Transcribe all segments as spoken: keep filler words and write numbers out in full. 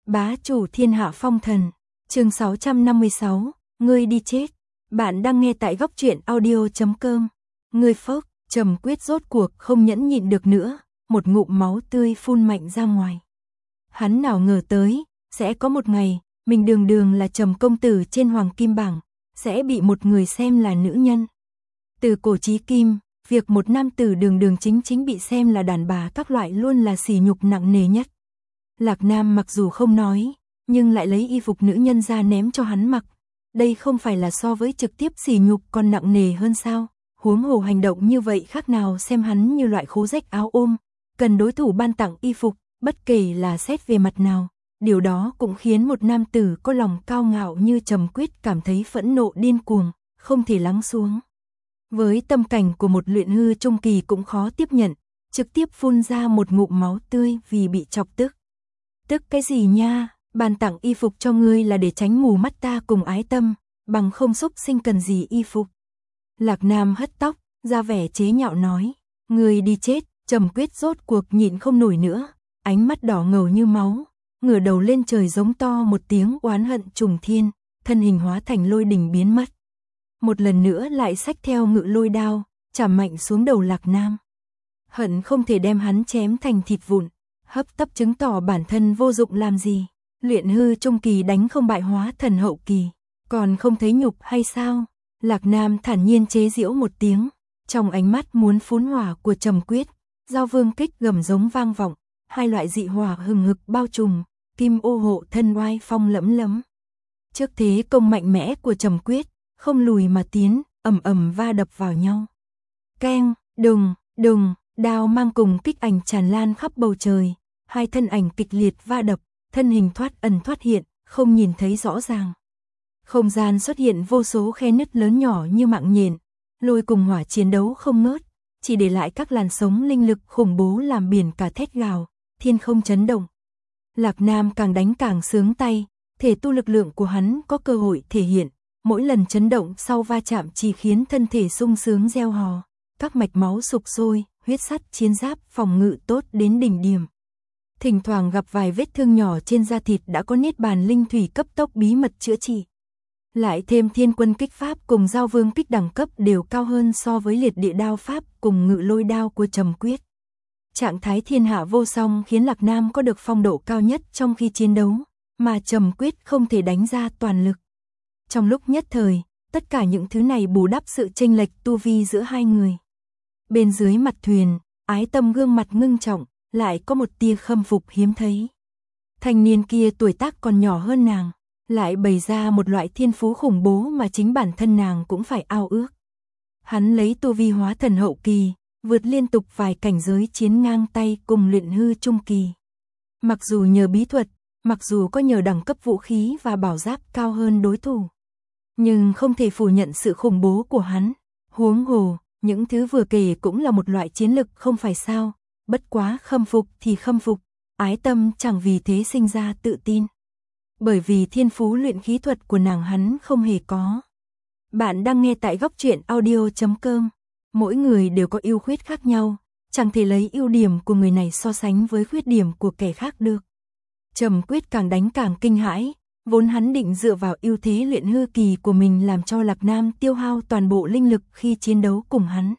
Bá chủ thiên hạ phong thần, chương sáu trăm năm mươi sáu, ngươi đi chết. Bạn đang nghe tại góc truyện audio chấm com. Ngươi phốc, Trầm Quyết rốt cuộc không nhẫn nhịn được nữa, một ngụm máu tươi phun mạnh ra ngoài. Hắn nào ngờ tới, sẽ có một ngày, mình đường đường là Trầm công tử trên hoàng kim bảng, sẽ bị một người xem là nữ nhân. Từ cổ chí kim, việc một nam tử đường đường chính chính bị xem là đàn bà các loại luôn là sỉ nhục nặng nề nhất. Lạc Nam mặc dù không nói, nhưng lại lấy y phục nữ nhân ra ném cho hắn mặc. Đây không phải là so với trực tiếp sỉ nhục còn nặng nề hơn sao? Huống hồ hành động như vậy khác nào xem hắn như loại khố rách áo ôm, cần đối thủ ban tặng y phục, bất kể là xét về mặt nào. Điều đó cũng khiến một nam tử có lòng cao ngạo như Trầm Quyết cảm thấy phẫn nộ điên cuồng, không thể lắng xuống. Với tâm cảnh của một luyện hư trung kỳ cũng khó tiếp nhận, trực tiếp phun ra một ngụm máu tươi vì bị chọc tức. Tức cái gì nha, ban tặng y phục cho ngươi là để tránh mù mắt ta cùng ái tâm, bằng không xúc sinh cần gì y phục. Lạc Nam hất tóc, ra vẻ chế nhạo nói, ngươi đi chết. Trầm Quyết rốt cuộc nhịn không nổi nữa, ánh mắt đỏ ngầu như máu, ngửa đầu lên trời giống to một tiếng oán hận trùng thiên, thân hình hóa thành lôi đình biến mất. Một lần nữa lại xách theo ngự lôi đao, chạm mạnh xuống đầu Lạc Nam. Hận không thể đem hắn chém thành thịt vụn, hấp tấp chứng tỏ bản thân vô dụng làm gì. Luyện hư trung kỳ đánh không bại hóa thần hậu kỳ, còn không thấy nhục hay sao? Lạc Nam thản nhiên chế giễu một tiếng, trong ánh mắt muốn phun hỏa của Trầm Quyết, giao vương kích gầm giống vang vọng, hai loại dị hỏa hừng hực bao trùm, kim ô hộ thân oai phong lẫm lẫm. Trước thế công mạnh mẽ của Trầm Quyết, không lùi mà tiến, ầm ầm va đập vào nhau. Keng, đùng, đùng, đao mang cùng kích ảnh tràn lan khắp bầu trời, hai thân ảnh kịch liệt va đập, thân hình thoát ẩn thoát hiện, không nhìn thấy rõ ràng. Không gian xuất hiện vô số khe nứt lớn nhỏ như mạng nhện, lôi cùng hỏa chiến đấu không ngớt, chỉ để lại các làn sóng linh lực khủng bố làm biển cả thét gào, thiên không chấn động. Lạc Nam càng đánh càng sướng tay, thể tu lực lượng của hắn có cơ hội thể hiện, mỗi lần chấn động sau va chạm chỉ khiến thân thể sung sướng reo hò, các mạch máu sục sôi, huyết sắt chiến giáp phòng ngự tốt đến đỉnh điểm. Thỉnh thoảng gặp vài vết thương nhỏ trên da thịt đã có niết bàn linh thủy cấp tốc bí mật chữa trị. Lại thêm thiên quân kích pháp cùng giao vương kích đẳng cấp đều cao hơn so với liệt địa đao pháp cùng ngự lôi đao của Trầm Quyết. Trạng thái thiên hạ vô song khiến Lạc Nam có được phong độ cao nhất trong khi chiến đấu, mà Trầm Quyết không thể đánh ra toàn lực. Trong lúc nhất thời, tất cả những thứ này bù đắp sự chênh lệch tu vi giữa hai người. Bên dưới mặt thuyền, ái tâm gương mặt ngưng trọng, lại có một tia khâm phục hiếm thấy. Thanh niên kia tuổi tác còn nhỏ hơn nàng, lại bày ra một loại thiên phú khủng bố mà chính bản thân nàng cũng phải ao ước. Hắn lấy tu vi hóa thần hậu kỳ, vượt liên tục vài cảnh giới chiến ngang tay cùng luyện hư trung kỳ. Mặc dù nhờ bí thuật, mặc dù có nhờ đẳng cấp vũ khí và bảo giáp cao hơn đối thủ, nhưng không thể phủ nhận sự khủng bố của hắn. Huống hồ, những thứ vừa kể cũng là một loại chiến lực không phải sao, bất quá khâm phục thì khâm phục, ái tâm chẳng vì thế sinh ra tự tin. Bởi vì thiên phú luyện khí thuật của nàng hắn không hề có. Bạn đang nghe tại góc truyện audio chấm com. Mỗi người đều có ưu khuyết khác nhau, chẳng thể lấy ưu điểm của người này so sánh với khuyết điểm của kẻ khác được. Trầm Quyết càng đánh càng kinh hãi, vốn hắn định dựa vào ưu thế luyện hư kỳ của mình làm cho Lạc Nam tiêu hao toàn bộ linh lực khi chiến đấu cùng hắn.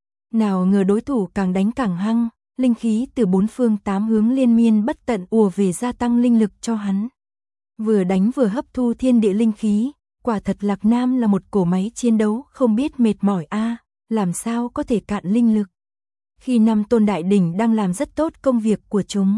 Nào ngờ đối thủ càng đánh càng hăng, linh khí từ bốn phương tám hướng liên miên bất tận ùa về gia tăng linh lực cho hắn. Vừa đánh vừa hấp thu thiên địa linh khí, quả thật Lạc Nam là một cổ máy chiến đấu không biết mệt mỏi a, làm sao có thể cạn linh lực. Khi năm tôn đại đỉnh đang làm rất tốt công việc của chúng,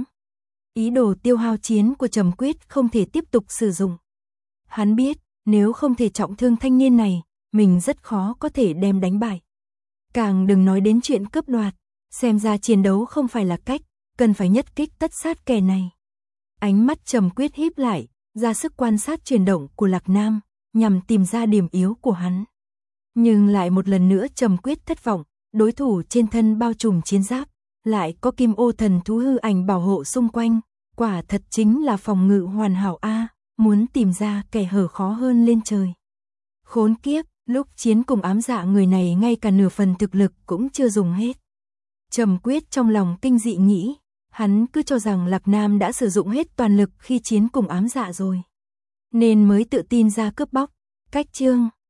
ý đồ tiêu hao chiến của Trầm Quyết không thể tiếp tục sử dụng. Hắn biết, nếu không thể trọng thương thanh niên này, mình rất khó có thể đem đánh bại. Càng đừng nói đến chuyện cướp đoạt, xem ra chiến đấu không phải là cách, cần phải nhất kích tất sát kẻ này. Ánh mắt Trầm Quyết híp lại, ra sức quan sát chuyển động của Lạc Nam, nhằm tìm ra điểm yếu của hắn. Nhưng lại một lần nữa Trầm Quyết thất vọng, đối thủ trên thân bao trùm chiến giáp, lại có kim ô thần thú hư ảnh bảo hộ xung quanh, quả thật chính là phòng ngự hoàn hảo a, muốn tìm ra kẻ hở khó hơn lên trời. Khốn kiếp, lúc chiến cùng ám dạ người này ngay cả nửa phần thực lực cũng chưa dùng hết. Trầm Quyết trong lòng kinh dị nghĩ, Hắn cứ cho rằng Lạc Nam đã sử dụng hết toàn lực khi chiến cùng ám dạ rồi, nên mới tự tin ra cướp bóc. Cách chương